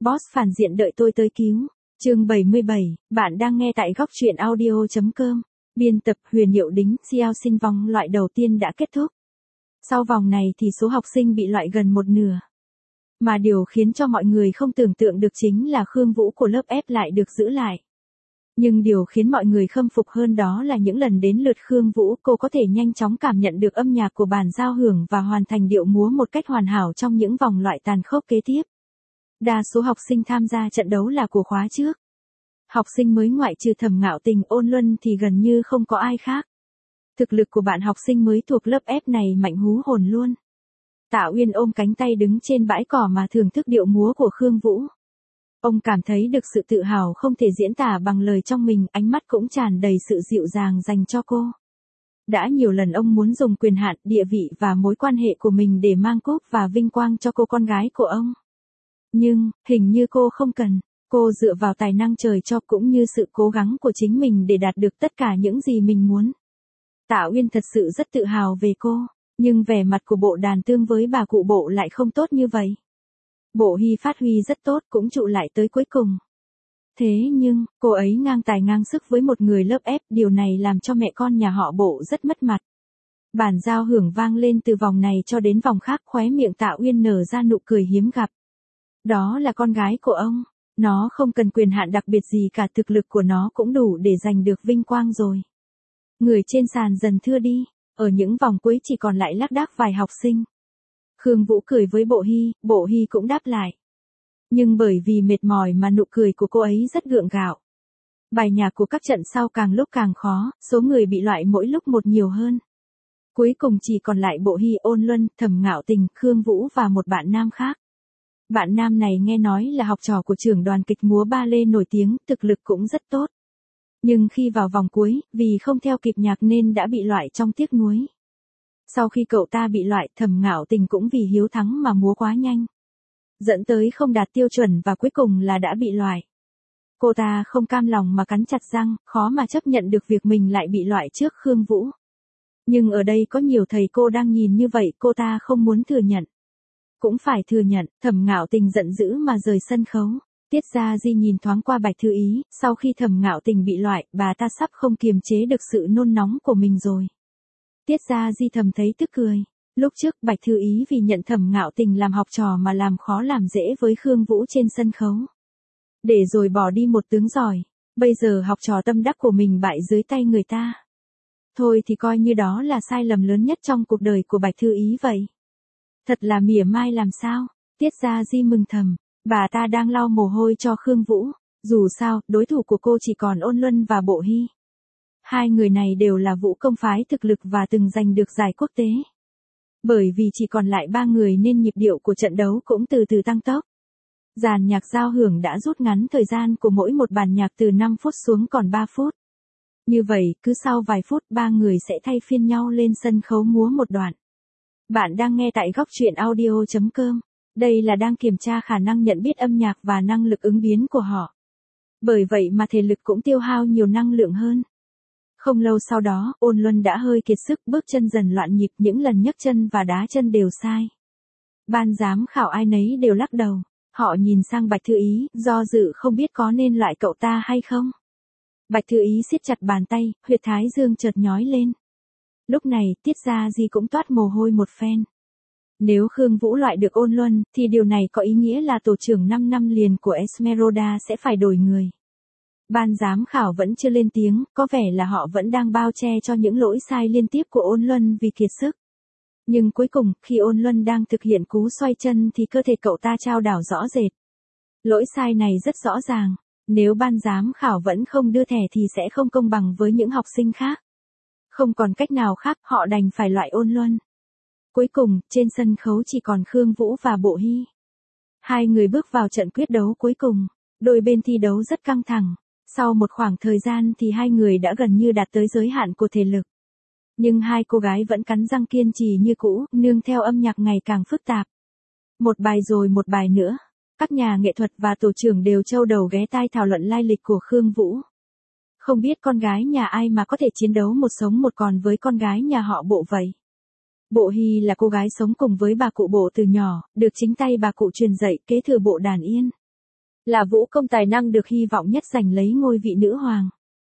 Boss phản diện đợi tôi tới cứu. Chương 77, bạn đang nghe tại góc truyện audio.com. Biên tập Huyền Diệu Đính, Xiao Xin vòng loại đầu tiên đã kết thúc. Sau vòng này thì số học sinh bị loại gần một nửa. Mà điều khiến cho mọi người không tưởng tượng được chính là Khương Vũ của lớp F lại được giữ lại. Nhưng điều khiến mọi người khâm phục hơn đó là những lần đến lượt Khương Vũ, cô có thể nhanh chóng cảm nhận được âm nhạc của bản giao hưởng và hoàn thành điệu múa một cách hoàn hảo trong những vòng loại tàn khốc kế tiếp. Đa số học sinh tham gia trận đấu là của khóa trước. Học sinh mới ngoại trừ Thẩm Ngạo Tình, Ôn Luân thì gần như không có ai khác. Thực lực của bạn học sinh mới thuộc lớp F này mạnh hú hồn luôn. Tạ Uyên ôm cánh tay đứng trên bãi cỏ mà thưởng thức điệu múa của Khương Vũ. Ông cảm thấy được sự tự hào không thể diễn tả bằng lời trong mình, ánh mắt cũng tràn đầy sự dịu dàng dành cho cô. Đã nhiều lần ông muốn dùng quyền hạn, địa vị và mối quan hệ của mình để mang cúp và vinh quang cho cô con gái của ông. Nhưng, hình như cô không cần. Cô dựa vào tài năng trời cho cũng như sự cố gắng của chính mình để đạt được tất cả những gì mình muốn. Tạ Uyên thật sự rất tự hào về cô, nhưng vẻ mặt của Bộ Đàn Tương với bà cụ Bộ lại không tốt như vậy. Bộ Hy phát huy rất tốt, cũng trụ lại tới cuối cùng. Thế nhưng, cô ấy ngang tài ngang sức với một người lớp F, điều này làm cho mẹ con nhà họ Bộ rất mất mặt. Bản giao hưởng vang lên từ vòng này cho đến vòng khác, khóe miệng Tạ Uyên nở ra nụ cười hiếm gặp. Đó là con gái của ông, nó không cần quyền hạn đặc biệt gì cả, thực lực của nó cũng đủ để giành được vinh quang rồi. Người trên sàn dần thưa đi, ở những vòng cuối chỉ còn lại lác đác vài học sinh. Khương Vũ cười với Bộ Hy cũng đáp lại. Nhưng bởi vì mệt mỏi mà nụ cười của cô ấy rất gượng gạo. Bài nhạc của các trận sau càng lúc càng khó, số người bị loại mỗi lúc một nhiều hơn. Cuối cùng chỉ còn lại Bộ Hy, Ôn Luân, Thẩm Ngạo Tình, Khương Vũ và một bạn nam khác. Bạn nam này nghe nói là học trò của trưởng đoàn kịch múa ba lê nổi tiếng, thực lực cũng rất tốt. Nhưng khi vào vòng cuối, vì không theo kịp nhạc nên đã bị loại trong tiếc nuối. Sau khi cậu ta bị loại, Thẩm Ngạo Tình cũng vì hiếu thắng mà múa quá nhanh, dẫn tới không đạt tiêu chuẩn và cuối cùng là đã bị loại. Cô ta không cam lòng mà cắn chặt răng, khó mà chấp nhận được việc mình lại bị loại trước Khương Vũ. Nhưng ở đây có nhiều thầy cô đang nhìn như vậy, cô ta không muốn thừa nhận. Cũng phải thừa nhận, Thẩm Ngạo Tình giận dữ mà rời sân khấu. Tiết Gia Di nhìn thoáng qua Bạch Thư Ý, sau khi Thẩm Ngạo Tình bị loại, bà ta sắp không kiềm chế được sự nôn nóng của mình rồi. Tiết Gia Di thầm thấy tức cười. Lúc trước Bạch Thư Ý vì nhận Thẩm Ngạo Tình làm học trò mà làm khó làm dễ với Khương Vũ trên sân khấu. Để rồi bỏ đi một tướng giỏi. Bây giờ học trò tâm đắc của mình bại dưới tay người ta. Thôi thì coi như đó là sai lầm lớn nhất trong cuộc đời của Bạch Thư Ý vậy. Thật là mỉa mai làm sao. Tiết Gia Di mừng thầm. Bà ta đang lau mồ hôi cho Khương Vũ. Dù sao, đối thủ của cô chỉ còn Ôn Luân và Bộ Hy. Hai người này đều là vũ công phái thực lực và từng giành được giải quốc tế. Bởi vì chỉ còn lại 3 người nên nhịp điệu của trận đấu cũng từ từ tăng tốc. Dàn nhạc giao hưởng đã rút ngắn thời gian của mỗi một bản nhạc từ 5 phút xuống còn 3 phút. Như vậy, cứ sau vài phút 3 người sẽ thay phiên nhau lên sân khấu múa một đoạn. Bạn đang nghe tại góc truyện audio.com. Đây là đang kiểm tra khả năng nhận biết âm nhạc và năng lực ứng biến của họ. Bởi vậy mà thể lực cũng tiêu hao nhiều năng lượng hơn. Không lâu sau đó, Ôn Luân đã hơi kiệt sức, bước chân dần loạn nhịp, những lần nhấc chân và đá chân đều sai. Ban giám khảo ai nấy đều lắc đầu. Họ nhìn sang Bạch Thư Ý, do dự không biết có nên loại cậu ta hay không. Bạch Thư Ý siết chặt bàn tay, huyệt thái dương chợt nhói lên. Lúc này, Tiết Gia Di cũng toát mồ hôi một phen. Nếu Khương Vũ loại được Ôn Luân, thì điều này có ý nghĩa là tổ trưởng 5 năm liền của Esmeralda sẽ phải đổi người. Ban giám khảo vẫn chưa lên tiếng, có vẻ là họ vẫn đang bao che cho những lỗi sai liên tiếp của Ôn Luân vì kiệt sức. Nhưng cuối cùng, khi Ôn Luân đang thực hiện cú xoay chân thì cơ thể cậu ta chao đảo rõ rệt. Lỗi sai này rất rõ ràng. Nếu ban giám khảo vẫn không đưa thẻ thì sẽ không công bằng với những học sinh khác. Không còn cách nào khác, họ đành phải loại Ôn Luân. Cuối cùng, trên sân khấu chỉ còn Khương Vũ và Bộ Hy. Hai người bước vào trận quyết đấu cuối cùng. Đôi bên thi đấu rất căng thẳng. Sau một khoảng thời gian thì hai người đã gần như đạt tới giới hạn của thể lực. Nhưng hai cô gái vẫn cắn răng kiên trì như cũ, nương theo âm nhạc ngày càng phức tạp. Một bài rồi một bài nữa. Các nhà nghệ thuật và tổ trưởng đều châu đầu ghé tai thảo luận lai lịch của Khương Vũ. Không biết con gái nhà ai mà có thể chiến đấu một sống một còn với con gái nhà họ Bộ vậy. Bộ Hy là cô gái sống cùng với bà cụ Bộ từ nhỏ, được chính tay bà cụ truyền dạy kế thừa bộ đàn yên. Là Vũ công tài năng được hy vọng nhất giành lấy ngôi vị nữ hoàng.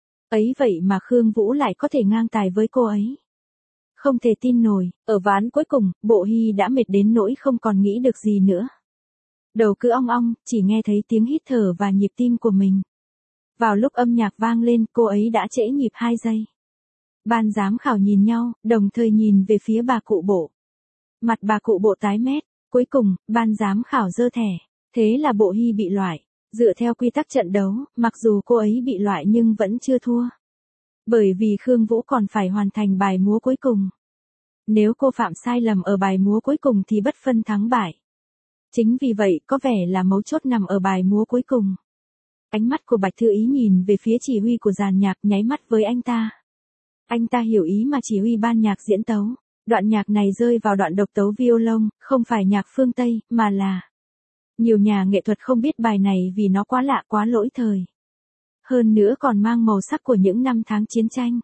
Ấy vậy mà Khương Vũ lại có thể ngang tài với cô ấy. Không thể tin nổi, ở ván cuối cùng, Bộ Hy đã mệt đến nỗi không còn nghĩ được gì nữa. Đầu cứ ong ong, chỉ nghe thấy tiếng hít thở và nhịp tim của mình. Vào lúc âm nhạc vang lên, cô ấy đã trễ nhịp 2 giây. Ban giám khảo nhìn nhau, đồng thời nhìn về phía bà cụ Bộ. Mặt bà cụ Bộ tái mét, cuối cùng, ban giám khảo giơ thẻ. Thế là Bộ Hy bị loại. Dựa theo quy tắc trận đấu, mặc dù cô ấy bị loại nhưng vẫn chưa thua. Bởi vì Khương Vũ còn phải hoàn thành bài múa cuối cùng. Nếu cô phạm sai lầm ở bài múa cuối cùng thì bất phân thắng bại. Chính vì vậy có vẻ là mấu chốt nằm ở bài múa cuối cùng. Ánh mắt của Bạch Thư Ý nhìn về phía chỉ huy của dàn nhạc nháy mắt với anh ta. Anh ta hiểu ý mà chỉ huy ban nhạc diễn tấu. Đoạn nhạc này rơi vào đoạn độc tấu violon, không phải nhạc phương Tây, mà là... Nhiều nhà nghệ thuật không biết bài này vì nó quá lạ quá lỗi thời. Hơn nữa còn mang màu sắc của những năm tháng chiến tranh.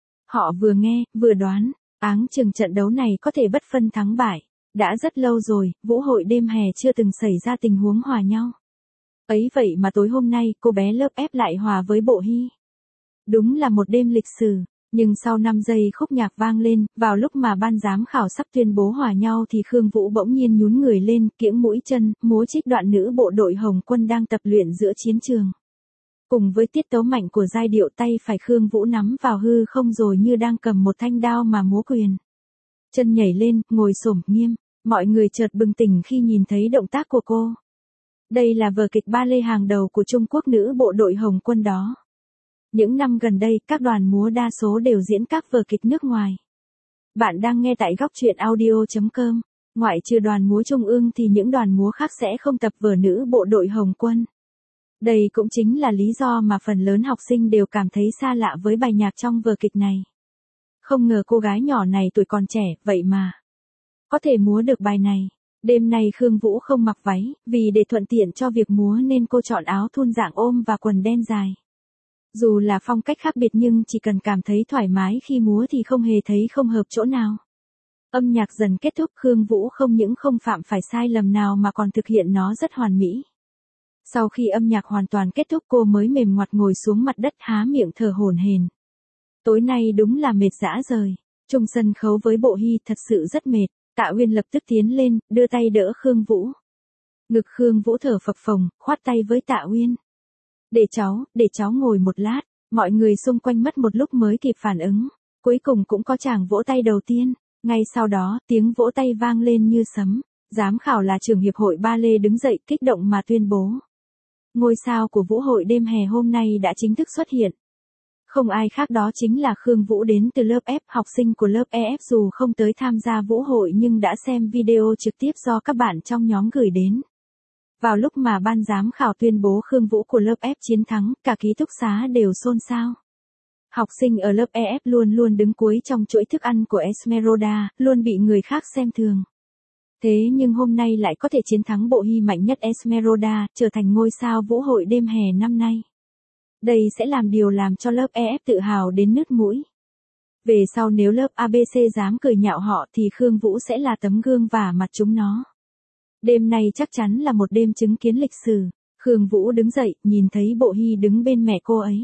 Họ vừa nghe, vừa đoán, áng chừng trận đấu này có thể bất phân thắng bại. Đã rất lâu rồi, vũ hội đêm hè chưa từng xảy ra tình huống hòa nhau. Ấy vậy mà tối hôm nay cô bé lớp F lại hòa với Bộ Hy. Đúng là một đêm lịch sử, nhưng sau 5 giây khúc nhạc vang lên, vào lúc mà ban giám khảo sắp tuyên bố hòa nhau thì Khương Vũ bỗng nhiên nhún người lên, kiễng mũi chân, múa trích đoạn nữ bộ đội Hồng Quân đang tập luyện giữa chiến trường. Cùng với tiết tấu mạnh của giai điệu tay phải Khương Vũ nắm vào hư không rồi như đang cầm một thanh đao mà múa quyền. Chân nhảy lên, ngồi xổm nghiêm, mọi người chợt bừng tỉnh khi nhìn thấy động tác của cô. Đây là vở kịch ballet hàng đầu của Trung Quốc nữ bộ đội Hồng Quân đó. Những năm gần đây, các đoàn múa đa số đều diễn các vở kịch nước ngoài. Bạn đang nghe tại góc truyện audio.com. Ngoại trừ đoàn múa Trung ương thì những đoàn múa khác sẽ không tập vở nữ bộ đội Hồng Quân. Đây cũng chính là lý do mà phần lớn học sinh đều cảm thấy xa lạ với bài nhạc trong vở kịch này. Không ngờ cô gái nhỏ này tuổi còn trẻ, vậy mà có thể múa được bài này. Đêm nay Khương Vũ không mặc váy, vì để thuận tiện cho việc múa nên cô chọn áo thun dạng ôm và quần đen dài. Dù là phong cách khác biệt nhưng chỉ cần cảm thấy thoải mái khi múa thì không hề thấy không hợp chỗ nào. Âm nhạc dần kết thúc, Khương Vũ không những không phạm phải sai lầm nào mà còn thực hiện nó rất hoàn mỹ. Sau khi âm nhạc hoàn toàn kết thúc cô mới mềm ngoặt ngồi xuống mặt đất há miệng thở hổn hển. Tối nay đúng là mệt rã rời. Chung sân khấu với Bộ Hy thật sự rất mệt. Tạ Uyên lập tức tiến lên, đưa tay đỡ Khương Vũ. Ngực Khương Vũ thở phập phồng, khoát tay với Tạ Uyên. Để cháu ngồi một lát. Mọi người xung quanh mất một lúc mới kịp phản ứng. Cuối cùng cũng có chàng vỗ tay đầu tiên. Ngay sau đó, tiếng vỗ tay vang lên như sấm. Giám khảo là trưởng hiệp hội ballet đứng dậy kích động mà tuyên bố. Ngôi sao của vũ hội đêm hè hôm nay đã chính thức xuất hiện. Không ai khác đó chính là Khương Vũ đến từ lớp F, học sinh của lớp EF dù không tới tham gia vũ hội nhưng đã xem video trực tiếp do các bạn trong nhóm gửi đến. Vào lúc mà ban giám khảo tuyên bố Khương Vũ của lớp F chiến thắng, cả ký túc xá đều xôn xao. Học sinh ở lớp EF luôn luôn đứng cuối trong chuỗi thức ăn của Esmeralda, luôn bị người khác xem thường. Thế nhưng hôm nay lại có thể chiến thắng Bộ Hy mạnh nhất Esmeralda, trở thành ngôi sao vũ hội đêm hè năm nay. Đây sẽ làm điều làm cho lớp EF tự hào đến nứt mũi. Về sau nếu lớp ABC dám cười nhạo họ thì Khương Vũ sẽ là tấm gương vả mặt chúng nó. Đêm nay chắc chắn là một đêm chứng kiến lịch sử. Khương Vũ đứng dậy, nhìn thấy Bộ Hy đứng bên mẹ cô ấy.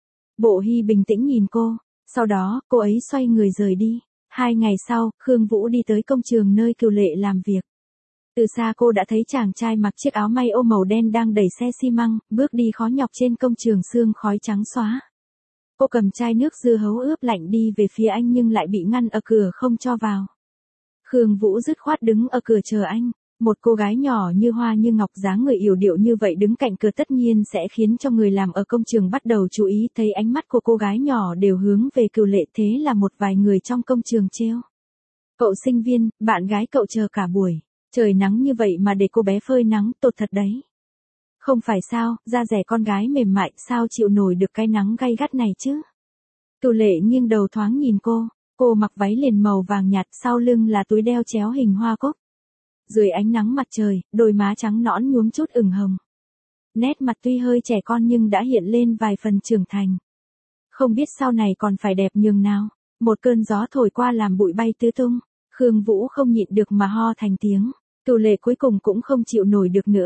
Bộ Hy bình tĩnh nhìn cô, sau đó cô ấy xoay người rời đi. 2 ngày sau, Khương Vũ đi tới công trường nơi Cửu Lệ làm việc. Từ xa cô đã thấy chàng trai mặc chiếc áo may ô màu đen đang đẩy xe xi măng, bước đi khó nhọc trên công trường sương khói trắng xóa. Cô cầm chai nước dưa hấu ướp lạnh đi về phía anh nhưng lại bị ngăn ở cửa không cho vào. Khương Vũ dứt khoát đứng ở cửa chờ anh. Một cô gái nhỏ như hoa như ngọc dáng người yểu điệu như vậy đứng cạnh cửa tất nhiên sẽ khiến cho người làm ở công trường bắt đầu chú ý, thấy ánh mắt của cô gái nhỏ đều hướng về Cửu Lệ, thế là một vài người trong công trường trêu. Cậu sinh viên, bạn gái cậu chờ cả buổi. Trời nắng như vậy mà để cô bé phơi nắng, tột thật đấy. Không phải sao, da dẻ con gái mềm mại, sao chịu nổi được cái nắng gay gắt này chứ? Cửu Lệ nghiêng đầu thoáng nhìn cô mặc váy liền màu vàng nhạt, sau lưng là túi đeo chéo hình hoa cúc. Dưới ánh nắng mặt trời, đôi má trắng nõn nhuốm chút ửng hồng. Nét mặt tuy hơi trẻ con nhưng đã hiện lên vài phần trưởng thành. Không biết sau này còn phải đẹp nhường nào. Một cơn gió thổi qua làm bụi bay tứ tung. Khương Vũ không nhịn được mà ho thành tiếng. Cửu Lệ cuối cùng cũng không chịu nổi được nữa.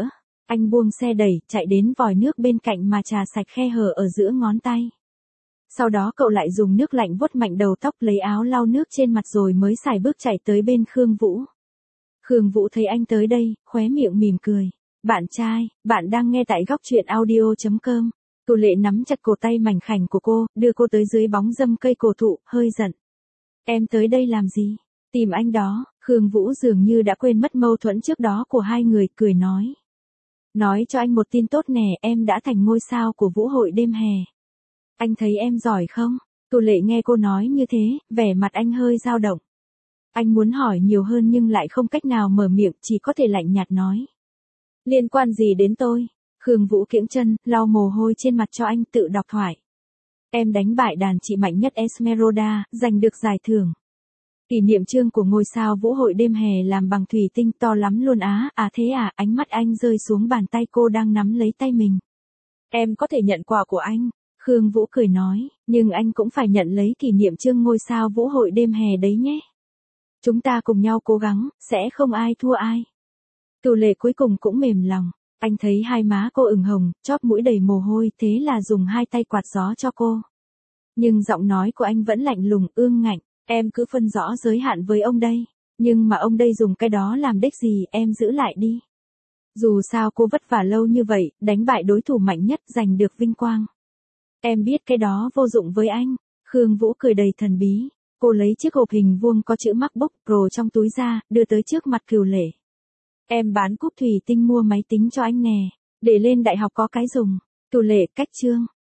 Anh buông xe đẩy, chạy đến vòi nước bên cạnh mà trà sạch khe hở ở giữa ngón tay. Sau đó cậu lại dùng nước lạnh vuốt mạnh đầu tóc, lấy áo lau nước trên mặt rồi mới sải bước chạy tới bên Khương Vũ. Khương Vũ thấy anh tới đây, khóe miệng mỉm cười. Bạn trai, bạn đang nghe tại góc truyện audio.com. Tô Lệ nắm chặt cổ tay mảnh khảnh của cô, đưa cô tới dưới bóng râm cây cổ thụ, hơi giận. Em tới đây làm gì? Tìm anh đó. Khương Vũ dường như đã quên mất mâu thuẫn trước đó của hai người, cười nói. Nói cho anh một tin tốt nè, em đã thành ngôi sao của vũ hội đêm hè. Anh thấy em giỏi không? Tô Lệ nghe cô nói như thế, vẻ mặt anh hơi dao động. Anh muốn hỏi nhiều hơn nhưng lại không cách nào mở miệng, chỉ có thể lạnh nhạt nói. Liên quan gì đến tôi? Khương Vũ kiễng chân, lau mồ hôi trên mặt cho anh, tự đọc thoại. Em đánh bại đàn chị mạnh nhất Esmeralda, giành được giải thưởng. Kỷ niệm chương của ngôi sao vũ hội đêm hè làm bằng thủy tinh to lắm luôn á. À thế à? Ánh mắt anh rơi xuống bàn tay cô đang nắm lấy tay mình. Em có thể nhận quà của anh. Khương Vũ cười nói, nhưng anh cũng phải nhận lấy kỷ niệm chương ngôi sao vũ hội đêm hè đấy nhé. Chúng ta cùng nhau cố gắng, sẽ không ai thua ai. Tô Lệ cuối cùng cũng mềm lòng. Anh thấy hai má cô ửng hồng, chóp mũi đầy mồ hôi, thế là dùng hai tay quạt gió cho cô. Nhưng giọng nói của anh vẫn lạnh lùng, ương ngạnh. Em cứ phân rõ giới hạn với ông đây. Nhưng mà ông đây dùng cái đó làm đích gì, em giữ lại đi. Dù sao cô vất vả lâu như vậy, đánh bại đối thủ mạnh nhất, giành được vinh quang. Em biết cái đó vô dụng với anh. Khương Vũ cười đầy thần bí. Cô lấy chiếc hộp hình vuông có chữ MacBook Pro trong túi ra, đưa tới trước mặt Cửu Lệ. Em bán cúp thủy tinh mua máy tính cho anh nè. Để lên đại học có cái dùng. Cửu Lệ cách chương.